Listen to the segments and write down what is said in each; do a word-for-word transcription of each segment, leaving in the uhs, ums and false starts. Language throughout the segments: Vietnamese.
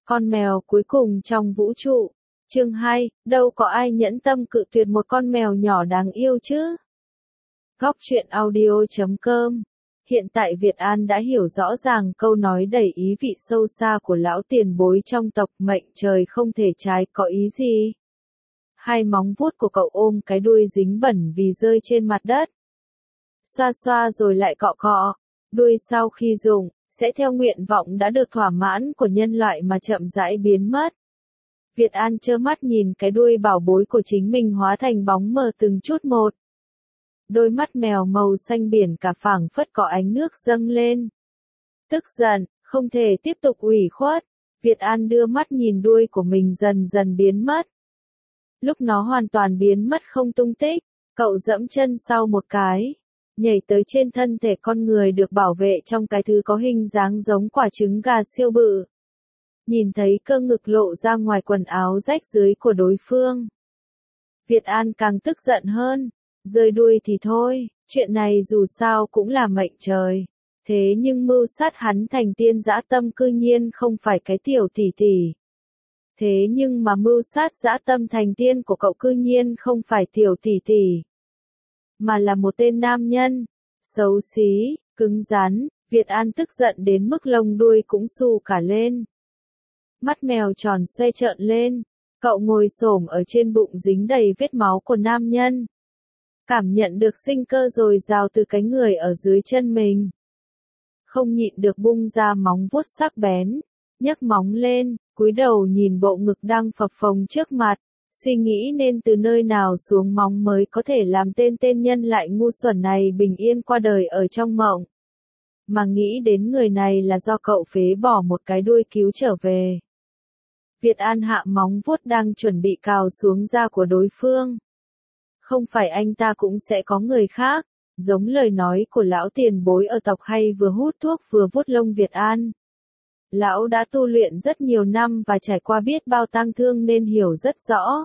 Con mèo cuối cùng trong vũ trụ. Chương hai, đâu có ai nhẫn tâm cự tuyệt một con mèo nhỏ đáng yêu chứ? Góc truyện audio chấm com. Hiện tại Việt An đã hiểu rõ ràng câu nói đầy ý vị sâu xa của lão tiền bối trong tộc mệnh trời không thể trái có ý gì. Hai móng vuốt của cậu ôm cái đuôi dính bẩn vì rơi trên mặt đất. Xoa xoa rồi lại cọ cọ. Đuôi sau khi dùng, sẽ theo nguyện vọng đã được thỏa mãn của nhân loại mà chậm rãi biến mất. Việt An trơ mắt nhìn cái đuôi bảo bối của chính mình hóa thành bóng mờ từng chút một. Đôi mắt mèo màu xanh biển cả phảng phất có ánh nước dâng lên. Tức giận, không thể tiếp tục ủy khuất, Việt An đưa mắt nhìn đuôi của mình dần dần biến mất. Lúc nó hoàn toàn biến mất không tung tích, cậu dẫm chân sau một cái, nhảy tới trên thân thể con người được bảo vệ trong cái thứ có hình dáng giống quả trứng gà siêu bự. Nhìn thấy cơ ngực lộ ra ngoài quần áo rách dưới của đối phương. Việt An càng tức giận hơn, rơi đuôi thì thôi, chuyện này dù sao cũng là mệnh trời. Thế nhưng mưu sát hắn thành tiên dã tâm cư nhiên không phải cái tiểu tỷ tỷ. Thế nhưng mà mưu sát dã tâm thành tiên của cậu cư nhiên không phải tiểu tỷ tỷ. Mà là một tên nam nhân, xấu xí, cứng rắn, Việt An tức giận đến mức lông đuôi cũng xù cả lên. Mắt mèo tròn xoay trợn lên, cậu ngồi xổm ở trên bụng dính đầy vết máu của nam nhân. Cảm nhận được sinh cơ dồi dào từ cái người ở dưới chân mình. Không nhịn được bung ra móng vuốt sắc bén, nhấc móng lên, cúi đầu nhìn bộ ngực đang phập phồng trước mặt, suy nghĩ nên từ nơi nào xuống móng mới có thể làm tên tên nhân lại ngu xuẩn này bình yên qua đời ở trong mộng. Mà nghĩ đến người này là do cậu phế bỏ một cái đuôi cứu trở về. Việt An hạ móng vuốt đang chuẩn bị cào xuống da của đối phương. Không phải anh ta cũng sẽ có người khác, giống lời nói của lão tiền bối ở tộc hay vừa hút thuốc vừa vuốt lông Việt An. Lão đã tu luyện rất nhiều năm và trải qua biết bao tang thương nên hiểu rất rõ.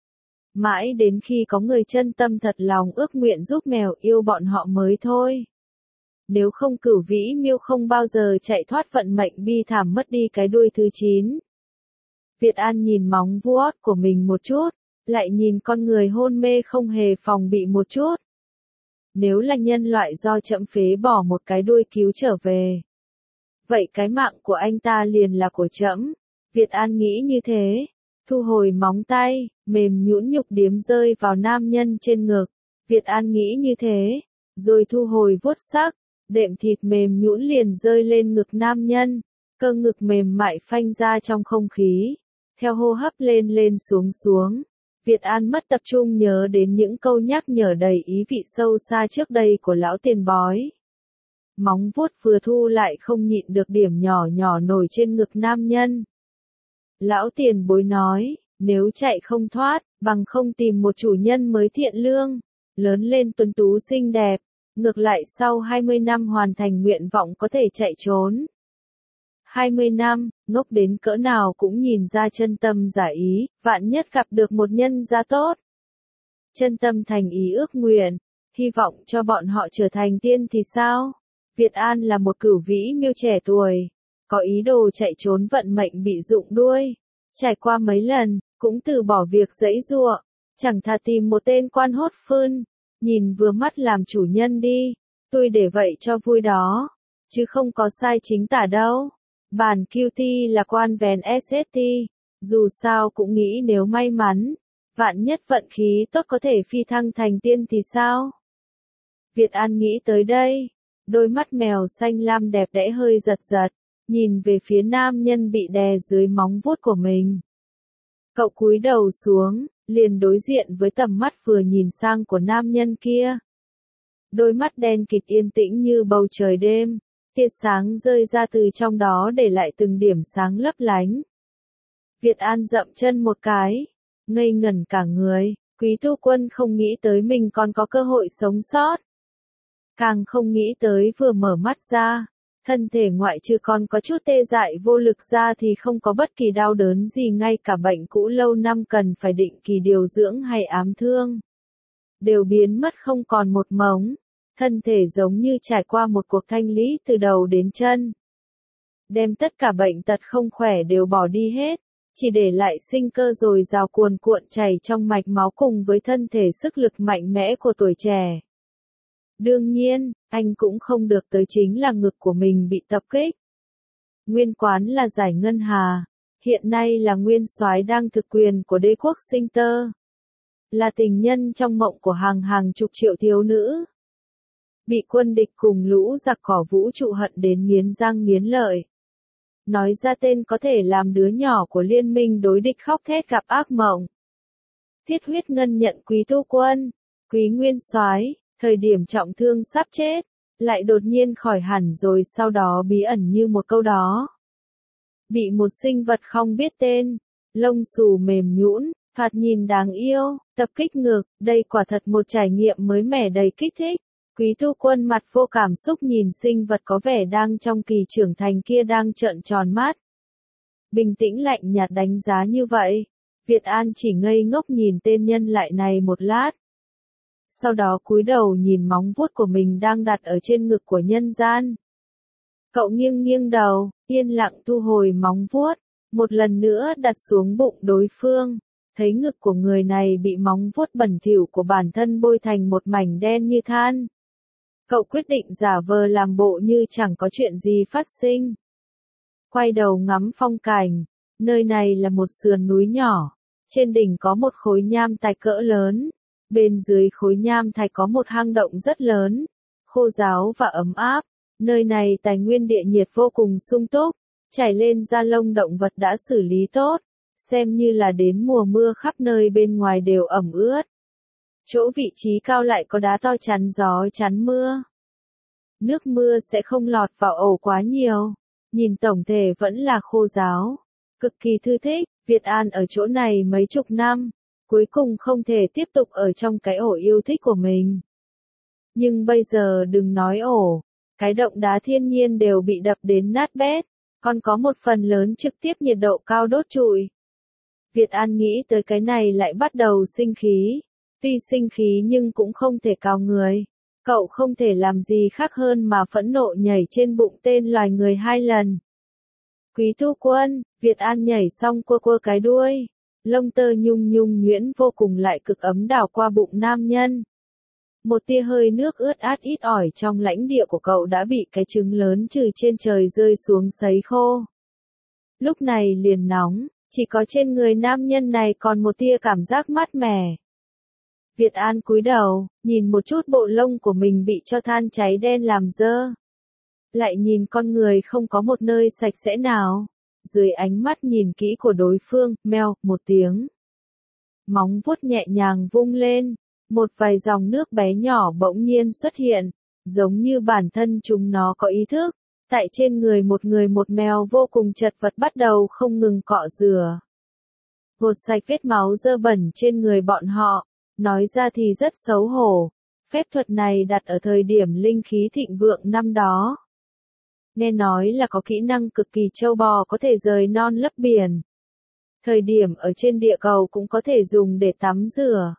Mãi đến khi có người chân tâm thật lòng ước nguyện giúp mèo yêu bọn họ mới thôi. Nếu không Cửu Vĩ Miêu không bao giờ chạy thoát vận mệnh bi thảm mất đi cái đuôi thứ chín. Việt An nhìn móng vuốt của mình một chút, lại nhìn con người hôn mê không hề phòng bị một chút. Nếu là nhân loại do trẫm phế bỏ một cái đuôi cứu trở về, vậy cái mạng của anh ta liền là của trẫm. Việt An nghĩ như thế, thu hồi móng tay, mềm nhũn nhục điếm rơi vào nam nhân trên ngực. Việt An nghĩ như thế, rồi thu hồi vuốt sắc, đệm thịt mềm nhũn liền rơi lên ngực nam nhân, cơ ngực mềm mại phanh ra trong không khí, theo hô hấp lên lên xuống xuống. Việt An mất tập trung nhớ đến những câu nhắc nhở đầy ý vị sâu xa trước đây của lão tiền bói. Móng vuốt vừa thu lại không nhịn được điểm nhỏ nhỏ nổi trên ngực nam nhân. Lão tiền bối nói, nếu chạy không thoát, bằng không tìm một chủ nhân mới thiện lương, lớn lên tuấn tú xinh đẹp, ngược lại sau hai mươi năm hoàn thành nguyện vọng có thể chạy trốn. hai mươi năm, ngốc đến cỡ nào cũng nhìn ra chân tâm giả ý, vạn nhất gặp được một nhân gia tốt. Chân tâm thành ý ước nguyện, hy vọng cho bọn họ trở thành tiên thì sao? Việt An là một Cửu Vĩ Miêu trẻ tuổi, có ý đồ chạy trốn vận mệnh bị rụng đuôi. Trải qua mấy lần, cũng từ bỏ việc giãy giụa, chẳng thà tìm một tên quan hốt phơn, nhìn vừa mắt làm chủ nhân đi, tôi để vậy cho vui đó, chứ không có sai chính tả đâu. Bản quy tê là quan vén ét ét tê, dù sao cũng nghĩ nếu may mắn, vạn nhất vận khí tốt có thể phi thăng thành tiên thì sao? Việt An nghĩ tới đây, đôi mắt mèo xanh lam đẹp đẽ hơi giật giật, nhìn về phía nam nhân bị đè dưới móng vuốt của mình. Cậu cúi đầu xuống, liền đối diện với tầm mắt vừa nhìn sang của nam nhân kia. Đôi mắt đen kịt yên tĩnh như bầu trời đêm. Tia sáng rơi ra từ trong đó để lại từng điểm sáng lấp lánh. Việt An dậm chân một cái, ngây ngẩn cả người, Quý Tu Quân không nghĩ tới mình còn có cơ hội sống sót. Càng không nghĩ tới vừa mở mắt ra, thân thể ngoại trừ còn có chút tê dại vô lực ra thì không có bất kỳ đau đớn gì, ngay cả bệnh cũ lâu năm cần phải định kỳ điều dưỡng hay ám thương. Đều biến mất không còn một mống. Thân thể giống như trải qua một cuộc thanh lý từ đầu đến chân. đem tất cả bệnh tật không khỏe đều bỏ đi hết, chỉ để lại sinh cơ dồi dào cuồn cuộn chảy trong mạch máu cùng với thân thể sức lực mạnh mẽ của tuổi trẻ. Đương nhiên, anh cũng không được tới chính là ngực của mình bị tập kích. Nguyên quán là Giải Ngân Hà, hiện nay là nguyên soái đang thực quyền của đế quốc Sinh Tơ. Là tình nhân trong mộng của hàng hàng chục triệu thiếu nữ. Bị quân địch cùng lũ giặc cỏ vũ trụ hận đến nghiến răng nghiến lợi. Nói ra tên có thể làm đứa nhỏ của liên minh đối địch khóc thét gặp ác mộng. Thiết huyết ngân nhận Quý Tu Quân, Quý Nguyên Soái, thời điểm trọng thương sắp chết, lại đột nhiên khỏi hẳn rồi sau đó bí ẩn như một câu đó. Bị một sinh vật không biết tên, lông xù mềm nhũn, thoạt nhìn đáng yêu, tập kích ngực, đây quả thật một trải nghiệm mới mẻ đầy kích thích. Quý Tu Quân mặt vô cảm xúc nhìn sinh vật có vẻ đang trong kỳ trưởng thành kia đang trợn tròn mắt. Bình tĩnh lạnh nhạt đánh giá như vậy, Việt An chỉ ngây ngốc nhìn tên nhân loại này một lát. Sau đó cúi đầu nhìn móng vuốt của mình đang đặt ở trên ngực của nhân gian. Cậu nghiêng nghiêng đầu, yên lặng thu hồi móng vuốt, một lần nữa đặt xuống bụng đối phương. Thấy ngực của người này bị móng vuốt bẩn thỉu của bản thân bôi thành một mảnh đen như than. Cậu quyết định giả vờ làm bộ như chẳng có chuyện gì phát sinh. Quay đầu ngắm phong cảnh, nơi này là một sườn núi nhỏ, trên đỉnh có một khối nham thạch cỡ lớn, bên dưới khối nham thạch có một hang động rất lớn, khô ráo và ấm áp, nơi này tài nguyên địa nhiệt vô cùng sung túc, chảy lên da lông động vật đã xử lý tốt, xem như là đến mùa mưa khắp nơi bên ngoài đều ẩm ướt. Chỗ vị trí cao lại có đá to chắn gió chắn mưa. Nước mưa sẽ không lọt vào ổ quá nhiều, nhìn tổng thể vẫn là khô ráo. Cực kỳ thư thích, Việt An ở chỗ này mấy chục năm, cuối cùng không thể tiếp tục ở trong cái ổ yêu thích của mình. Nhưng bây giờ đừng nói ổ, cái động đá thiên nhiên đều bị đập đến nát bét, còn có một phần lớn trực tiếp nhiệt độ cao đốt trụi. Việt An nghĩ tới cái này lại bắt đầu sinh khí. Tuy sinh khí nhưng cũng không thể cào người. Cậu không thể làm gì khác hơn mà phẫn nộ nhảy trên bụng tên loài người hai lần. Quý Tu Quân, Việt An nhảy xong quơ quơ cái đuôi. Lông tơ nhung nhung nhuyễn vô cùng lại cực ấm đảo qua bụng nam nhân. Một tia hơi nước ướt át ít ỏi trong lãnh địa của cậu đã bị cái trứng lớn trừ trên trời rơi xuống sấy khô. Lúc này liền nóng, chỉ có trên người nam nhân này còn một tia cảm giác mát mẻ. Việt An cúi đầu, nhìn một chút bộ lông của mình bị cho than cháy đen làm dơ. Lại nhìn con người không có một nơi sạch sẽ nào. Dưới ánh mắt nhìn kỹ của đối phương, meo, một tiếng. Móng vuốt nhẹ nhàng vung lên, một vài dòng nước bé nhỏ bỗng nhiên xuất hiện, giống như bản thân chúng nó có ý thức. Tại trên người một người một mèo vô cùng chật vật bắt đầu không ngừng cọ rửa. Gột sạch vết máu dơ bẩn trên người bọn họ. Nói ra thì rất xấu hổ, phép thuật này đặt ở thời điểm linh khí thịnh vượng năm đó. Nghe nói là có kỹ năng cực kỳ trâu bò có thể rời non lấp biển. Thời điểm ở trên địa cầu cũng có thể dùng để tắm rửa.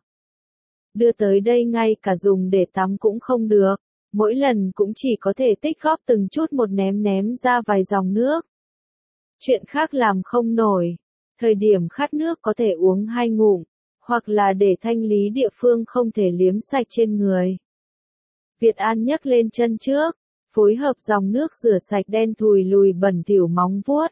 Đưa tới đây ngay cả dùng để tắm cũng không được, mỗi lần cũng chỉ có thể tích góp từng chút một ném ném ra vài dòng nước. Chuyện khác làm không nổi, thời điểm khát nước có thể uống hai ngụm. Hoặc là để thanh lý địa phương không thể liếm sạch trên người. Việt An nhấc lên chân trước, phối hợp dòng nước rửa sạch đen thùi lùi bẩn thỉu móng vuốt.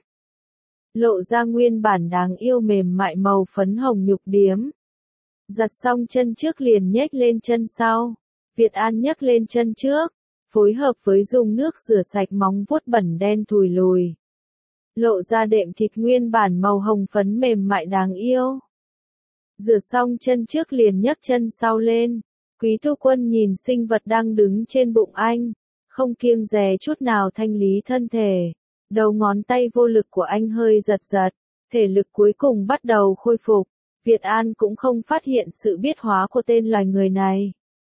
Lộ ra nguyên bản đáng yêu mềm mại màu phấn hồng nhục điếm. Giặt xong chân trước liền nhếch lên chân sau. Việt An nhấc lên chân trước, phối hợp với dùng nước rửa sạch móng vuốt bẩn đen thùi lùi. Lộ ra đệm thịt nguyên bản màu hồng phấn mềm mại đáng yêu. Rửa xong chân trước liền nhấc chân sau lên. Quý Tu Quân nhìn sinh vật đang đứng trên bụng anh, không kiêng dè chút nào thanh lý thân thể. Đầu ngón tay vô lực của anh hơi giật giật, thể lực cuối cùng bắt đầu khôi phục. Việt An cũng không phát hiện sự biết hóa của tên loài người này.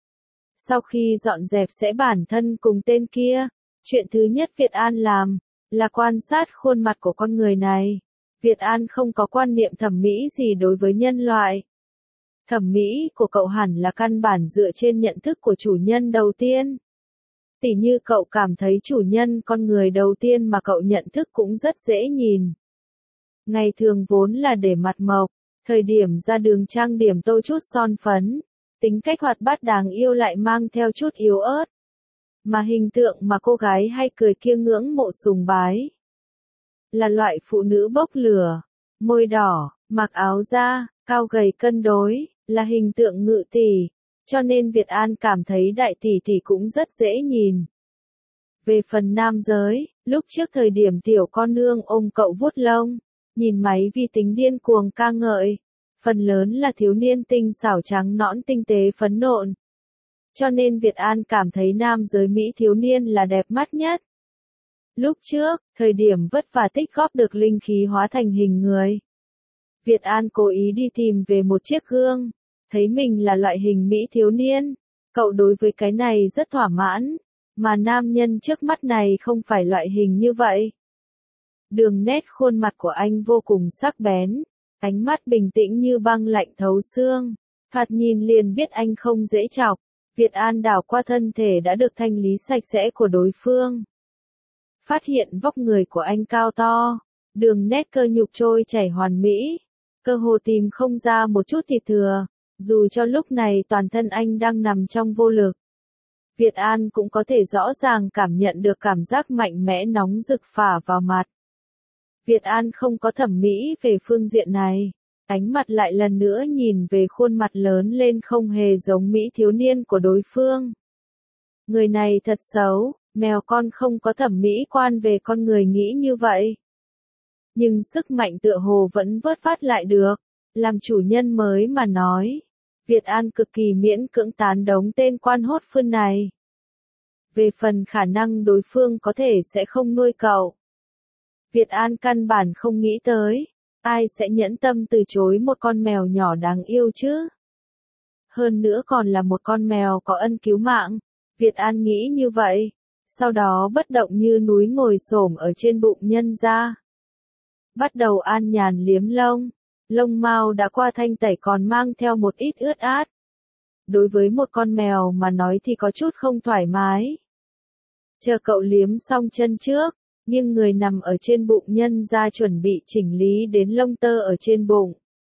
Sau khi dọn dẹp sẽ bản thân cùng tên kia, chuyện thứ nhất Việt An làm, là quan sát khuôn mặt của con người này. Việt An không có quan niệm thẩm mỹ gì đối với nhân loại. Thẩm mỹ của cậu hẳn là căn bản dựa trên nhận thức của chủ nhân đầu tiên. Tỉ như cậu cảm thấy chủ nhân con người đầu tiên mà cậu nhận thức cũng rất dễ nhìn. Ngày thường vốn là để mặt mộc, thời điểm ra đường trang điểm tô chút son phấn, tính cách hoạt bát đáng yêu lại mang theo chút yếu ớt. Mà hình tượng mà cô gái hay cười kia ngưỡng mộ sùng bái. Là loại phụ nữ bốc lửa, môi đỏ, mặc áo da, cao gầy cân đối, là hình tượng ngự tỷ, cho nên Việt An cảm thấy đại tỷ tỷ cũng rất dễ nhìn. Về phần nam giới, lúc trước thời điểm tiểu con nương ôm cậu vuốt lông, nhìn máy vi tính điên cuồng ca ngợi, phần lớn là thiếu niên tinh xảo trắng nõn tinh tế phấn nộn. Cho nên Việt An cảm thấy nam giới Mỹ thiếu niên là đẹp mắt nhất. Lúc trước, thời điểm vất vả tích góp được linh khí hóa thành hình người, Việt An cố ý đi tìm về một chiếc gương, thấy mình là loại hình Mỹ thiếu niên. Cậu đối với cái này rất thỏa mãn, mà nam nhân trước mắt này không phải loại hình như vậy. Đường nét khuôn mặt của anh vô cùng sắc bén, ánh mắt bình tĩnh như băng lạnh thấu xương, thoạt nhìn liền biết anh không dễ chọc. Việt An đảo qua thân thể đã được thanh lý sạch sẽ của đối phương. Phát hiện vóc người của anh cao to, đường nét cơ nhục trôi chảy hoàn mỹ, cơ hồ tìm không ra một chút thịt thừa, dù cho lúc này toàn thân anh đang nằm trong vô lực. Việt An cũng có thể rõ ràng cảm nhận được cảm giác mạnh mẽ nóng rực phả vào mặt. Việt An không có thẩm mỹ về phương diện này, ánh mặt lại lần nữa nhìn về khuôn mặt lớn lên không hề giống Mỹ thiếu niên của đối phương. Người này thật xấu, mèo con không có thẩm mỹ quan về con người nghĩ như vậy. Nhưng sức mạnh tựa hồ vẫn vớt phát lại được, làm chủ nhân mới mà nói. Việt An cực kỳ miễn cưỡng tán đống tên quan hốt phương này. Về phần khả năng đối phương có thể sẽ không nuôi cậu, Việt An căn bản không nghĩ tới, ai sẽ nhẫn tâm từ chối một con mèo nhỏ đáng yêu chứ? Hơn nữa còn là một con mèo có ân cứu mạng, Việt An nghĩ như vậy, sau đó bất động như núi ngồi xổm ở trên bụng nhân ra. Bắt đầu an nhàn liếm lông, lông mao đã qua thanh tẩy còn mang theo một ít ướt át. Đối với một con mèo mà nói thì có chút không thoải mái. Chờ cậu liếm xong chân trước, nhưng người nằm ở trên bụng nhân ra chuẩn bị chỉnh lý đến lông tơ ở trên bụng.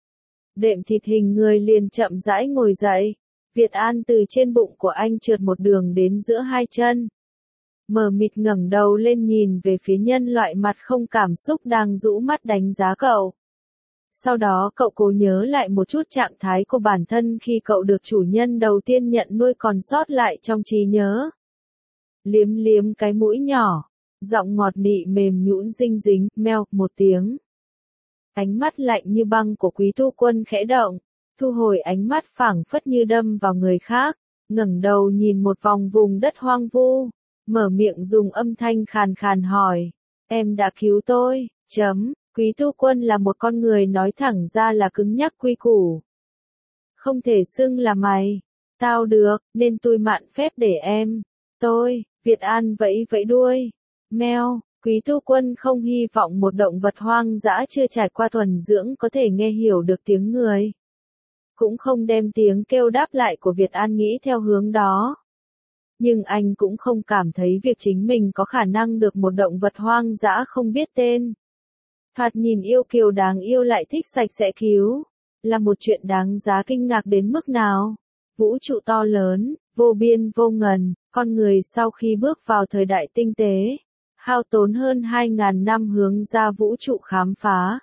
Đệm thịt hình người liền chậm rãi ngồi dậy, Việt An từ trên bụng của anh trượt một đường đến giữa hai chân. Mờ mịt ngẩng đầu lên nhìn về phía nhân loại mặt không cảm xúc đang rũ mắt đánh giá cậu. Sau đó cậu cố nhớ lại một chút trạng thái của bản thân khi cậu được chủ nhân đầu tiên nhận nuôi còn sót lại trong trí nhớ. Liếm liếm cái mũi nhỏ, giọng ngọt nị mềm nhũn dinh dính, meo một tiếng. Ánh mắt lạnh như băng của Quý Thu Quân khẽ động, thu hồi ánh mắt phảng phất như đâm vào người khác, ngẩng đầu nhìn một vòng vùng đất hoang vu, mở miệng dùng âm thanh khàn khàn hỏi, em đã cứu tôi, chấm, Quý Thu Quân là một con người nói thẳng ra là cứng nhắc quy củ. Không thể xưng là mày, tao được, nên tôi mạn phép để em, tôi, Việt An vẫy vẫy đuôi, meo. Quý Thu Quân không hy vọng một động vật hoang dã chưa trải qua thuần dưỡng có thể nghe hiểu được tiếng người. Cũng không đem tiếng kêu đáp lại của Việt An nghĩ theo hướng đó. Nhưng anh cũng không cảm thấy việc chính mình có khả năng được một động vật hoang dã không biết tên. Thoạt nhìn yêu kiều đáng yêu lại thích sạch sẽ cứu, là một chuyện đáng giá kinh ngạc đến mức nào. Vũ trụ to lớn, vô biên vô ngần, con người sau khi bước vào thời đại tinh tế, hao tốn hơn hai nghìn năm hướng ra vũ trụ khám phá.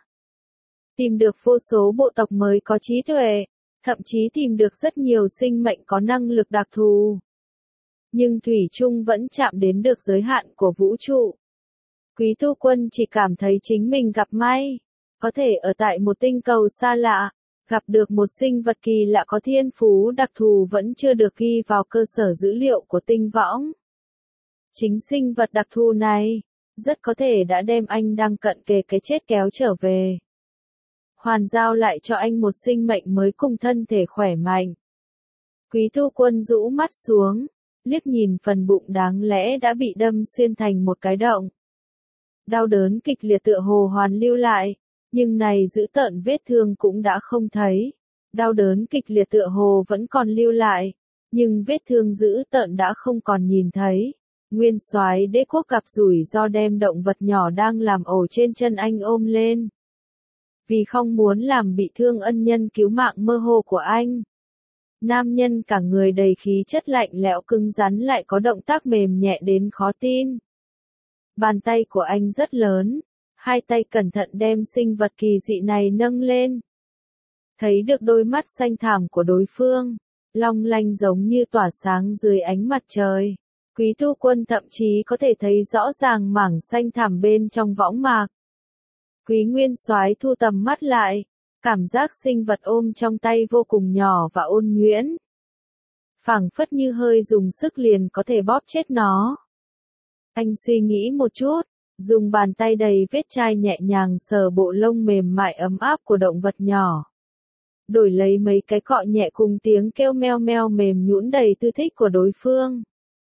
Tìm được vô số bộ tộc mới có trí tuệ, thậm chí tìm được rất nhiều sinh mệnh có năng lực đặc thù. Nhưng Thủy chung vẫn chạm đến được giới hạn của vũ trụ. Quý Thu Quân chỉ cảm thấy chính mình gặp may, có thể ở tại một tinh cầu xa lạ, gặp được một sinh vật kỳ lạ có thiên phú đặc thù vẫn chưa được ghi vào cơ sở dữ liệu của tinh võng. Chính sinh vật đặc thù này, rất có thể đã đem anh đang cận kề cái chết kéo trở về. Hoàn giao lại cho anh một sinh mệnh mới cùng thân thể khỏe mạnh. Quý Thu Quân rũ mắt xuống, liếc nhìn phần bụng đáng lẽ đã bị đâm xuyên thành một cái động. Đau đớn kịch liệt tựa hồ hoàn lưu lại, nhưng này giữ tợn vết thương cũng đã không thấy. Đau đớn kịch liệt tựa hồ vẫn còn lưu lại, nhưng vết thương giữ tợn đã không còn nhìn thấy. Nguyên soái đế quốc gặp rủi ro đem động vật nhỏ đang làm ổ trên chân anh ôm lên. Vì không muốn làm bị thương ân nhân cứu mạng mơ hồ của anh. Nam nhân cả người đầy khí chất lạnh lẽo cứng rắn lại có động tác mềm nhẹ đến khó tin. Bàn tay của anh rất lớn, hai tay cẩn thận đem sinh vật kỳ dị này nâng lên. Thấy được đôi mắt xanh thẳm của đối phương, long lanh giống như tỏa sáng dưới ánh mặt trời. Quý Thu Quân thậm chí có thể thấy rõ ràng mảng xanh thẳm bên trong võng mạc. Quý Nguyên Soái thu tầm mắt lại, cảm giác sinh vật ôm trong tay vô cùng nhỏ và ôn nhuyễn. Phảng phất như hơi dùng sức liền có thể bóp chết nó. Anh suy nghĩ một chút, dùng bàn tay đầy vết chai nhẹ nhàng sờ bộ lông mềm mại ấm áp của động vật nhỏ. Đổi lấy mấy cái cọ nhẹ cùng tiếng kêu meo meo mềm nhũn đầy tư thích của đối phương.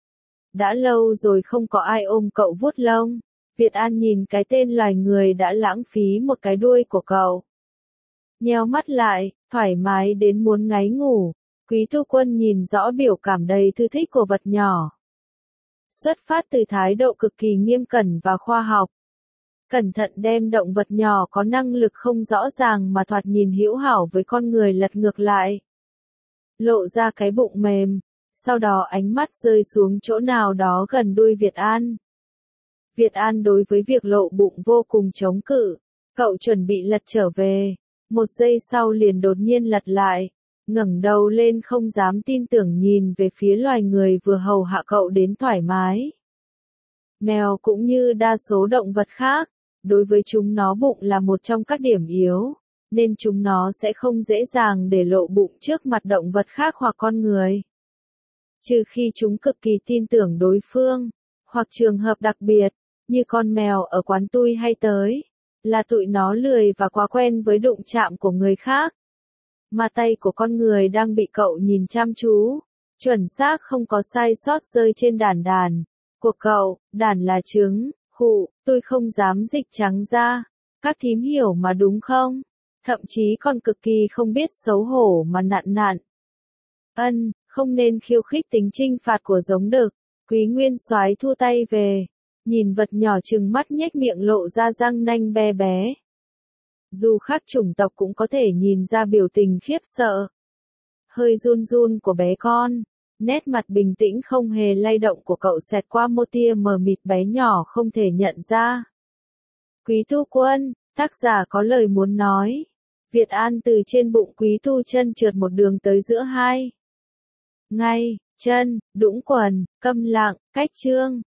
Đã lâu rồi không có ai ôm cậu vuốt lông. Việt An nhìn cái tên loài người đã lãng phí một cái đuôi của cậu. Nheo mắt lại, thoải mái đến muốn ngáy ngủ. Quý Thu Quân nhìn rõ biểu cảm đầy thư thích của vật nhỏ. Xuất phát từ thái độ cực kỳ nghiêm cẩn và khoa học. Cẩn thận đem động vật nhỏ có năng lực không rõ ràng mà thoạt nhìn hữu hảo với con người lật ngược lại. Lộ ra cái bụng mềm, sau đó ánh mắt rơi xuống chỗ nào đó gần đuôi Việt An. Việt An đối với việc lộ bụng vô cùng chống cự. Cậu chuẩn bị lật trở về. Một giây sau liền đột nhiên lật lại. Ngẩng đầu lên không dám tin tưởng nhìn về phía loài người vừa hầu hạ cậu đến thoải mái. Mèo cũng như đa số động vật khác, đối với chúng nó bụng là một trong các điểm yếu, nên chúng nó sẽ không dễ dàng để lộ bụng trước mặt động vật khác hoặc con người. Trừ khi chúng cực kỳ tin tưởng đối phương, hoặc trường hợp đặc biệt, như con mèo ở quán tui hay tới, là tụi nó lười và quá quen với đụng chạm của người khác. Mà tay của con người đang bị cậu nhìn chăm chú, chuẩn xác không có sai sót rơi trên đàn đàn của cậu. Đàn là trứng, khụ, tôi không dám dịch trắng ra. Các thím hiểu mà đúng không? Thậm chí còn cực kỳ không biết xấu hổ mà nặn nặn. Ân, không nên khiêu khích tính trinh phạt của giống đực. Quý Nguyên Soái thu tay về, nhìn vật nhỏ trừng mắt nhếch miệng lộ ra răng nanh be bé. Dù khác chủng tộc cũng có thể nhìn ra biểu tình khiếp sợ. Hơi run run của bé con, nét mặt bình tĩnh không hề lay động của cậu xẹt qua một tia mờ mịt bé nhỏ không thể nhận ra. Quý Thu Quân, tác giả có lời muốn nói. Việt An từ trên bụng Quý Thu chân trượt một đường tới giữa hai ngay chân, đũng quần, câm lặng, cách chương.